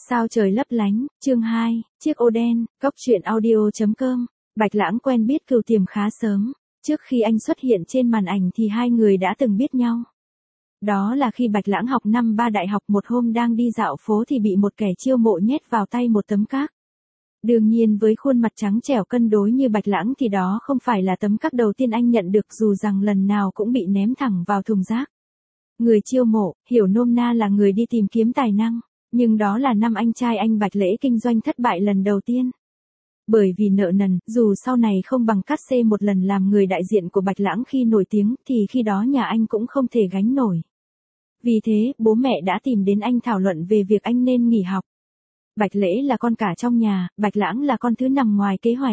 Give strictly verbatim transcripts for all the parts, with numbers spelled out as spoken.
Sao trời lấp lánh, chương hai, chiếc ô đen, cốc truyện audio.com. Bạch Lãng quen biết Cửu Tiềm khá sớm, trước khi anh xuất hiện trên màn ảnh thì hai người đã từng biết nhau. Đó là khi Bạch Lãng học năm ba đại học, một hôm đang đi dạo phố thì bị một kẻ chiêu mộ nhét vào tay một tấm cát. Đương nhiên với khuôn mặt trắng trẻo cân đối như Bạch Lãng thì đó không phải là tấm cát đầu tiên anh nhận được, dù rằng lần nào cũng bị ném thẳng vào thùng rác. Người chiêu mộ, hiểu nôm na là người đi tìm kiếm tài năng. Nhưng đó là năm anh trai anh Bạch Lễ kinh doanh thất bại lần đầu tiên. Bởi vì nợ nần, dù sau này không bằng cát xê một lần làm người đại diện của Bạch Lãng khi nổi tiếng, thì khi đó nhà anh cũng không thể gánh nổi. Vì thế, bố mẹ đã tìm đến anh thảo luận về việc anh nên nghỉ học. Bạch Lễ là con cả trong nhà, Bạch Lãng là con thứ nằm ngoài kế hoạch.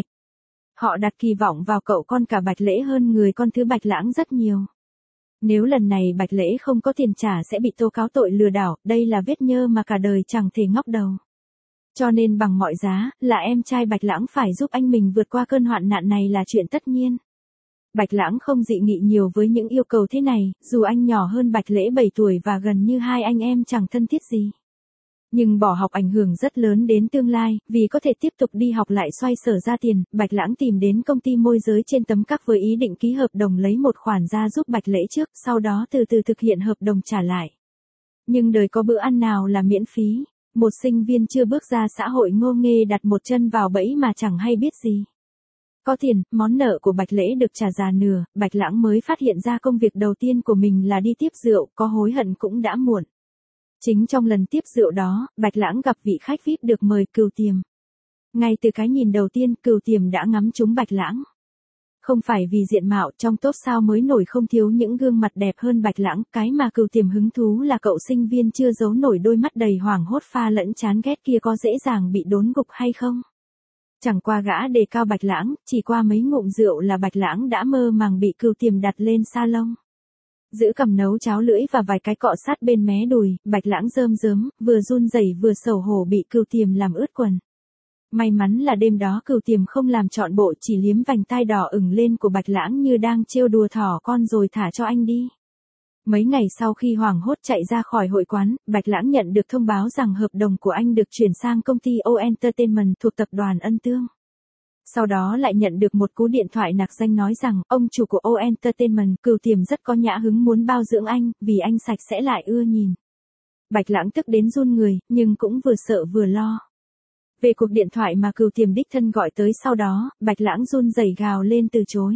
Họ đặt kỳ vọng vào cậu con cả Bạch Lễ hơn người con thứ Bạch Lãng rất nhiều. Nếu lần này Bạch Lễ không có tiền trả sẽ bị tố cáo tội lừa đảo, đây là vết nhơ mà cả đời chẳng thể ngóc đầu. Cho nên bằng mọi giá, là em trai Bạch Lãng phải giúp anh mình vượt qua cơn hoạn nạn này là chuyện tất nhiên. Bạch Lãng không dị nghị nhiều với những yêu cầu thế này, dù anh nhỏ hơn Bạch Lễ bảy tuổi và gần như hai anh em chẳng thân thiết gì. Nhưng bỏ học ảnh hưởng rất lớn đến tương lai, vì có thể tiếp tục đi học lại xoay sở ra tiền, Bạch Lãng tìm đến công ty môi giới trên tấm cát với ý định ký hợp đồng lấy một khoản ra giúp Bạch Lễ trước, sau đó từ từ thực hiện hợp đồng trả lại. Nhưng đời có bữa ăn nào là miễn phí, một sinh viên chưa bước ra xã hội ngô nghê đặt một chân vào bẫy mà chẳng hay biết gì. Có tiền, món nợ của Bạch Lễ được trả già nửa, Bạch Lãng mới phát hiện ra công việc đầu tiên của mình là đi tiếp rượu, có hối hận cũng đã muộn. Chính trong lần tiếp rượu đó, Bạch Lãng gặp vị khách vi ai pi được mời Cửu Tiềm. Ngay từ cái nhìn đầu tiên, Cửu Tiềm đã ngắm trúng Bạch Lãng. Không phải vì diện mạo, trong top sao mới nổi không thiếu những gương mặt đẹp hơn Bạch Lãng, cái mà Cửu Tiềm hứng thú là cậu sinh viên chưa giấu nổi đôi mắt đầy hoảng hốt pha lẫn chán ghét kia có dễ dàng bị đốn gục hay không. Chẳng qua gã đề cao Bạch Lãng, chỉ qua mấy ngụm rượu là Bạch Lãng đã mơ màng bị Cửu Tiềm đặt lên salon. Giữ cầm nấu cháo lưỡi và vài cái cọ sát bên mé đùi, Bạch Lãng rơm rớm, vừa run rẩy vừa xấu hổ bị Cửu Tiềm làm ướt quần. May mắn là đêm đó Cửu Tiềm không làm trọn bộ, chỉ liếm vành tai đỏ ửng lên của Bạch Lãng như đang trêu đùa thỏ con rồi thả cho anh đi. Mấy ngày sau khi hoảng hốt chạy ra khỏi hội quán, Bạch Lãng nhận được thông báo rằng hợp đồng của anh được chuyển sang công ty O Entertainment thuộc tập đoàn Ân Tương. Sau đó lại nhận được một cú điện thoại nạc danh nói rằng, ông chủ của O Entertainment, Cửu Tiềm rất có nhã hứng muốn bao dưỡng anh, vì anh sạch sẽ lại ưa nhìn. Bạch Lãng tức đến run người, nhưng cũng vừa sợ vừa lo. Về cuộc điện thoại mà Cửu Tiềm đích thân gọi tới sau đó, Bạch Lãng run rẩy gào lên từ chối.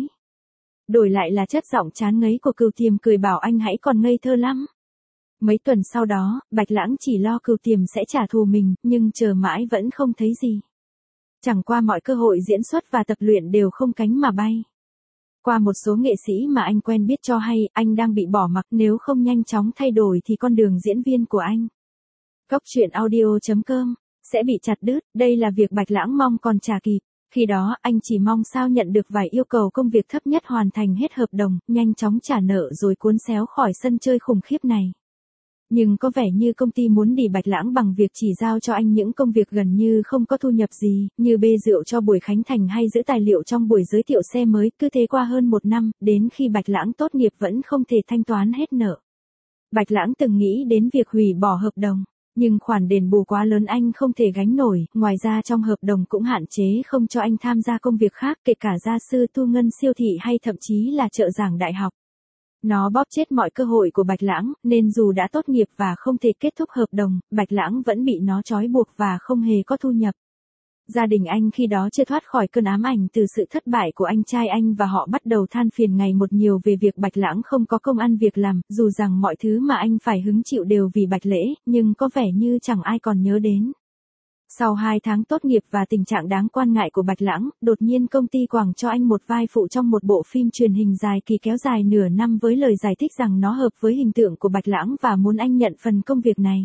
Đổi lại là chất giọng chán ngấy của Cửu Tiềm cười bảo anh hãy còn ngây thơ lắm. Mấy tuần sau đó, Bạch Lãng chỉ lo Cửu Tiềm sẽ trả thù mình, nhưng chờ mãi vẫn không thấy gì. Chẳng qua mọi cơ hội diễn xuất và tập luyện đều không cánh mà bay. Qua một số nghệ sĩ mà anh quen biết cho hay, anh đang bị bỏ mặc, nếu không nhanh chóng thay đổi thì con đường diễn viên của anh. Cốc truyện audio.com sẽ bị chặt đứt, đây là việc Bạch Lãng mong còn chả kịp. Khi đó, anh chỉ mong sao nhận được vài yêu cầu công việc thấp nhất hoàn thành hết hợp đồng, nhanh chóng trả nợ rồi cuốn xéo khỏi sân chơi khủng khiếp này. Nhưng có vẻ như công ty muốn đỉ Bạch Lãng bằng việc chỉ giao cho anh những công việc gần như không có thu nhập gì, như bê rượu cho buổi khánh thành hay giữ tài liệu trong buổi giới thiệu xe mới, cứ thế qua hơn một năm, đến khi Bạch Lãng tốt nghiệp vẫn không thể thanh toán hết nợ. Bạch Lãng từng nghĩ đến việc hủy bỏ hợp đồng, nhưng khoản đền bù quá lớn anh không thể gánh nổi, ngoài ra trong hợp đồng cũng hạn chế không cho anh tham gia công việc khác, kể cả gia sư tu ngân siêu thị hay thậm chí là trợ giảng đại học. Nó bóp chết mọi cơ hội của Bạch Lãng, nên dù đã tốt nghiệp và không thể kết thúc hợp đồng, Bạch Lãng vẫn bị nó trói buộc và không hề có thu nhập. Gia đình anh khi đó chưa thoát khỏi cơn ám ảnh từ sự thất bại của anh trai anh và họ bắt đầu than phiền ngày một nhiều về việc Bạch Lãng không có công ăn việc làm, dù rằng mọi thứ mà anh phải hứng chịu đều vì Bạch Lễ, nhưng có vẻ như chẳng ai còn nhớ đến. Sau hai tháng tốt nghiệp và tình trạng đáng quan ngại của Bạch Lãng, đột nhiên công ty quảng cho anh một vai phụ trong một bộ phim truyền hình dài kỳ kéo dài nửa năm với lời giải thích rằng nó hợp với hình tượng của Bạch Lãng và muốn anh nhận phần công việc này.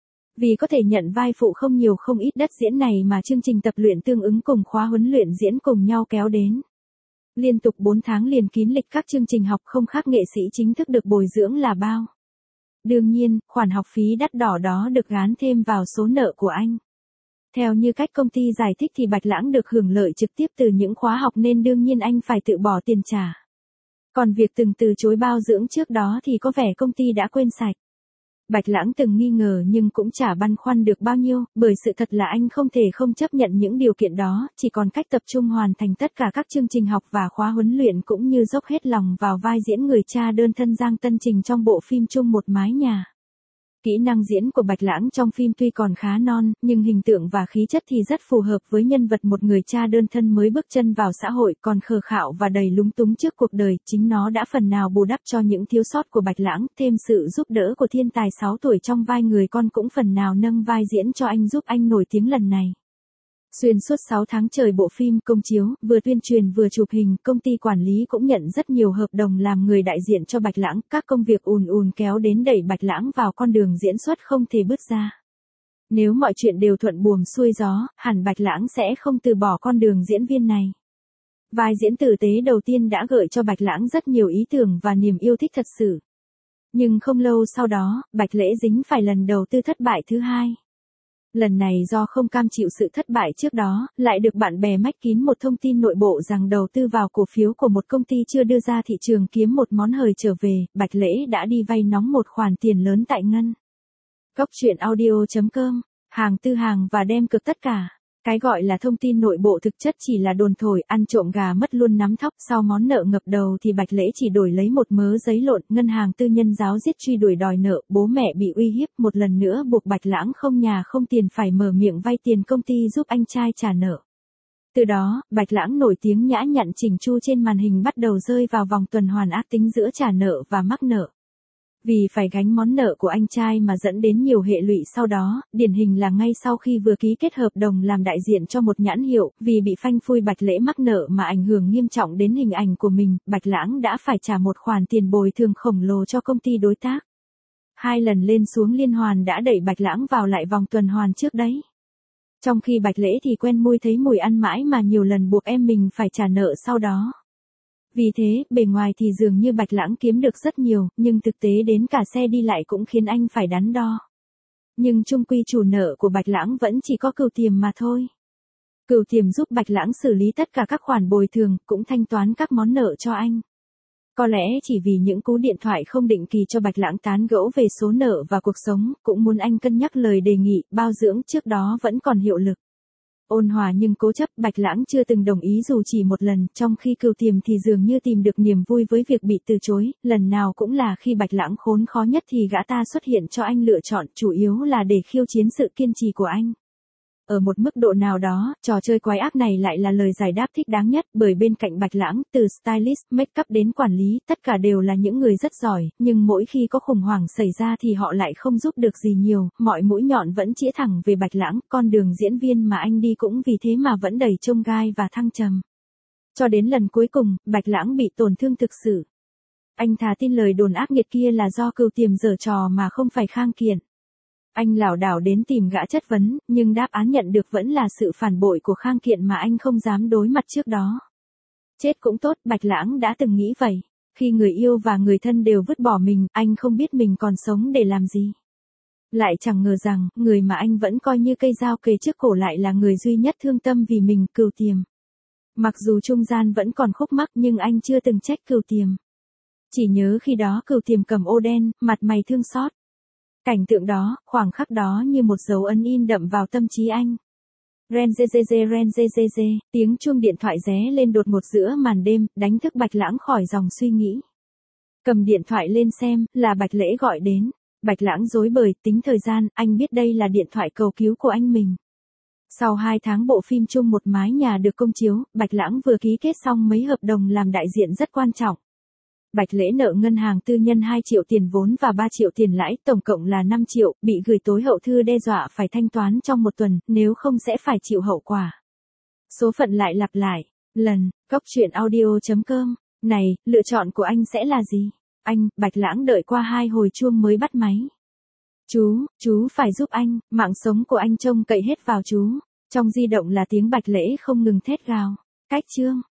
Vì có thể nhận vai phụ không nhiều không ít đất diễn này mà chương trình tập luyện tương ứng cùng khóa huấn luyện diễn cùng nhau kéo đến. Liên tục bốn tháng liền kín lịch các chương trình học không khác nghệ sĩ chính thức được bồi dưỡng là bao. Đương nhiên, khoản học phí đắt đỏ đó được gán thêm vào số nợ của anh. Theo như cách công ty giải thích thì Bạch Lãng được hưởng lợi trực tiếp từ những khóa học nên đương nhiên anh phải tự bỏ tiền trả. Còn việc từng từ chối bao dưỡng trước đó thì có vẻ công ty đã quên sạch. Bạch Lãng từng nghi ngờ nhưng cũng chả băn khoăn được bao nhiêu, bởi sự thật là anh không thể không chấp nhận những điều kiện đó, chỉ còn cách tập trung hoàn thành tất cả các chương trình học và khóa huấn luyện cũng như dốc hết lòng vào vai diễn người cha đơn thân Giang Tân Trình trong bộ phim Chung một mái nhà. Kỹ năng diễn của Bạch Lãng trong phim tuy còn khá non, nhưng hình tượng và khí chất thì rất phù hợp với nhân vật một người cha đơn thân mới bước chân vào xã hội còn khờ khạo và đầy lúng túng trước cuộc đời, chính nó đã phần nào bù đắp cho những thiếu sót của Bạch Lãng, thêm sự giúp đỡ của thiên tài sáu tuổi trong vai người con cũng phần nào nâng vai diễn cho anh giúp anh nổi tiếng lần này. Xuyên suốt sáu tháng trời bộ phim công chiếu, vừa tuyên truyền vừa chụp hình, công ty quản lý cũng nhận rất nhiều hợp đồng làm người đại diện cho Bạch Lãng, các công việc ùn ùn kéo đến đẩy Bạch Lãng vào con đường diễn xuất không thể bứt ra. Nếu mọi chuyện đều thuận buồm xuôi gió, hẳn Bạch Lãng sẽ không từ bỏ con đường diễn viên này. Vai diễn tử tế đầu tiên đã gợi cho Bạch Lãng rất nhiều ý tưởng và niềm yêu thích thật sự. Nhưng không lâu sau đó, Bạch Lễ dính phải lần đầu tư thất bại thứ hai. Lần này do không cam chịu sự thất bại trước đó, lại được bạn bè mách kín một thông tin nội bộ rằng đầu tư vào cổ phiếu của một công ty chưa đưa ra thị trường kiếm một món hời trở về, Bạch Lễ đã đi vay nóng một khoản tiền lớn tại ngân. Góc truyện audio chấm com, hàng tư hàng và đem cược tất cả. Cái gọi là thông tin nội bộ thực chất chỉ là đồn thổi, ăn trộm gà mất luôn nắm thóc, sau món nợ ngập đầu thì Bạch Lễ chỉ đổi lấy một mớ giấy lộn, ngân hàng tư nhân ráo riết truy đuổi đòi nợ, bố mẹ bị uy hiếp, một lần nữa buộc Bạch Lãng không nhà không tiền phải mở miệng vay tiền công ty giúp anh trai trả nợ. Từ đó, Bạch Lãng nổi tiếng nhã nhặn chỉnh chu trên màn hình bắt đầu rơi vào vòng tuần hoàn ác tính giữa trả nợ và mắc nợ. Vì phải gánh món nợ của anh trai mà dẫn đến nhiều hệ lụy sau đó, điển hình là ngay sau khi vừa ký kết hợp đồng làm đại diện cho một nhãn hiệu, vì bị phanh phui Bạch Lễ mắc nợ mà ảnh hưởng nghiêm trọng đến hình ảnh của mình, Bạch Lãng đã phải trả một khoản tiền bồi thường khổng lồ cho công ty đối tác. Hai lần lên xuống liên hoàn đã đẩy Bạch Lãng vào lại vòng tuần hoàn trước đấy. Trong khi Bạch Lễ thì quen môi thấy mùi ăn mãi mà nhiều lần buộc em mình phải trả nợ sau đó. Vì thế, bề ngoài thì dường như Bạch Lãng kiếm được rất nhiều, nhưng thực tế đến cả xe đi lại cũng khiến anh phải đắn đo. Nhưng chung quy chủ nợ của Bạch Lãng vẫn chỉ có Cửu Tiềm mà thôi. Cửu Tiềm giúp Bạch Lãng xử lý tất cả các khoản bồi thường, cũng thanh toán các món nợ cho anh. Có lẽ chỉ vì những cú điện thoại không định kỳ cho Bạch Lãng tán gẫu về số nợ và cuộc sống, cũng muốn anh cân nhắc lời đề nghị, bao dưỡng trước đó vẫn còn hiệu lực. Ôn hòa nhưng cố chấp, Bạch Lãng chưa từng đồng ý dù chỉ một lần, trong khi Cửu Tiềm thì dường như tìm được niềm vui với việc bị từ chối, lần nào cũng là khi Bạch Lãng khốn khó nhất thì gã ta xuất hiện cho anh lựa chọn, chủ yếu là để khiêu chiến sự kiên trì của anh. Ở một mức độ nào đó, trò chơi quái ác này lại là lời giải đáp thích đáng nhất, bởi bên cạnh Bạch Lãng, từ stylist, make up đến quản lý, tất cả đều là những người rất giỏi, nhưng mỗi khi có khủng hoảng xảy ra thì họ lại không giúp được gì nhiều, mọi mũi nhọn vẫn chĩa thẳng về Bạch Lãng, con đường diễn viên mà anh đi cũng vì thế mà vẫn đầy chông gai và thăng trầm. Cho đến lần cuối cùng, Bạch Lãng bị tổn thương thực sự. Anh thà tin lời đồn ác nghiệt kia là do Cửu Tiềm giở trò mà không phải Khang Kiện. Anh lảo đảo đến tìm gã chất vấn, nhưng đáp án nhận được vẫn là sự phản bội của Khang Kiện mà anh không dám đối mặt trước đó. Chết cũng tốt, Bạch Lãng đã từng nghĩ vậy. Khi người yêu và người thân đều vứt bỏ mình, anh không biết mình còn sống để làm gì. Lại chẳng ngờ rằng, người mà anh vẫn coi như cây dao kề trước cổ lại là người duy nhất thương tâm vì mình, Cửu Tiềm. Mặc dù trung gian vẫn còn khúc mắc nhưng anh chưa từng trách Cửu Tiềm. Chỉ nhớ khi đó Cửu Tiềm cầm ô đen, mặt mày thương xót. Cảnh tượng đó, khoảng khắc đó như một dấu ấn in đậm vào tâm trí anh. Ren dê dê dê ren dê dê dê, tiếng chuông điện thoại ré lên đột ngột giữa màn đêm, đánh thức Bạch Lãng khỏi dòng suy nghĩ. Cầm điện thoại lên xem, là Bạch Lễ gọi đến. Bạch Lãng rối bời, tính thời gian, anh biết đây là điện thoại cầu cứu của anh mình. Sau hai tháng bộ phim Chung một mái nhà được công chiếu, Bạch Lãng vừa ký kết xong mấy hợp đồng làm đại diện rất quan trọng. Bạch Lễ nợ ngân hàng tư nhân hai triệu tiền vốn và ba triệu tiền lãi, tổng cộng là năm triệu, bị gửi tối hậu thư đe dọa phải thanh toán trong một tuần, nếu không sẽ phải chịu hậu quả. Số phận lại lặp lại, lần, góc truyện audio chấm com, này, lựa chọn của anh sẽ là gì? Anh, Bạch Lãng đợi qua hai hồi chuông mới bắt máy. Chú, chú phải giúp anh, mạng sống của anh trông cậy hết vào chú. Trong di động là tiếng Bạch Lễ không ngừng thét gào. Cách chương.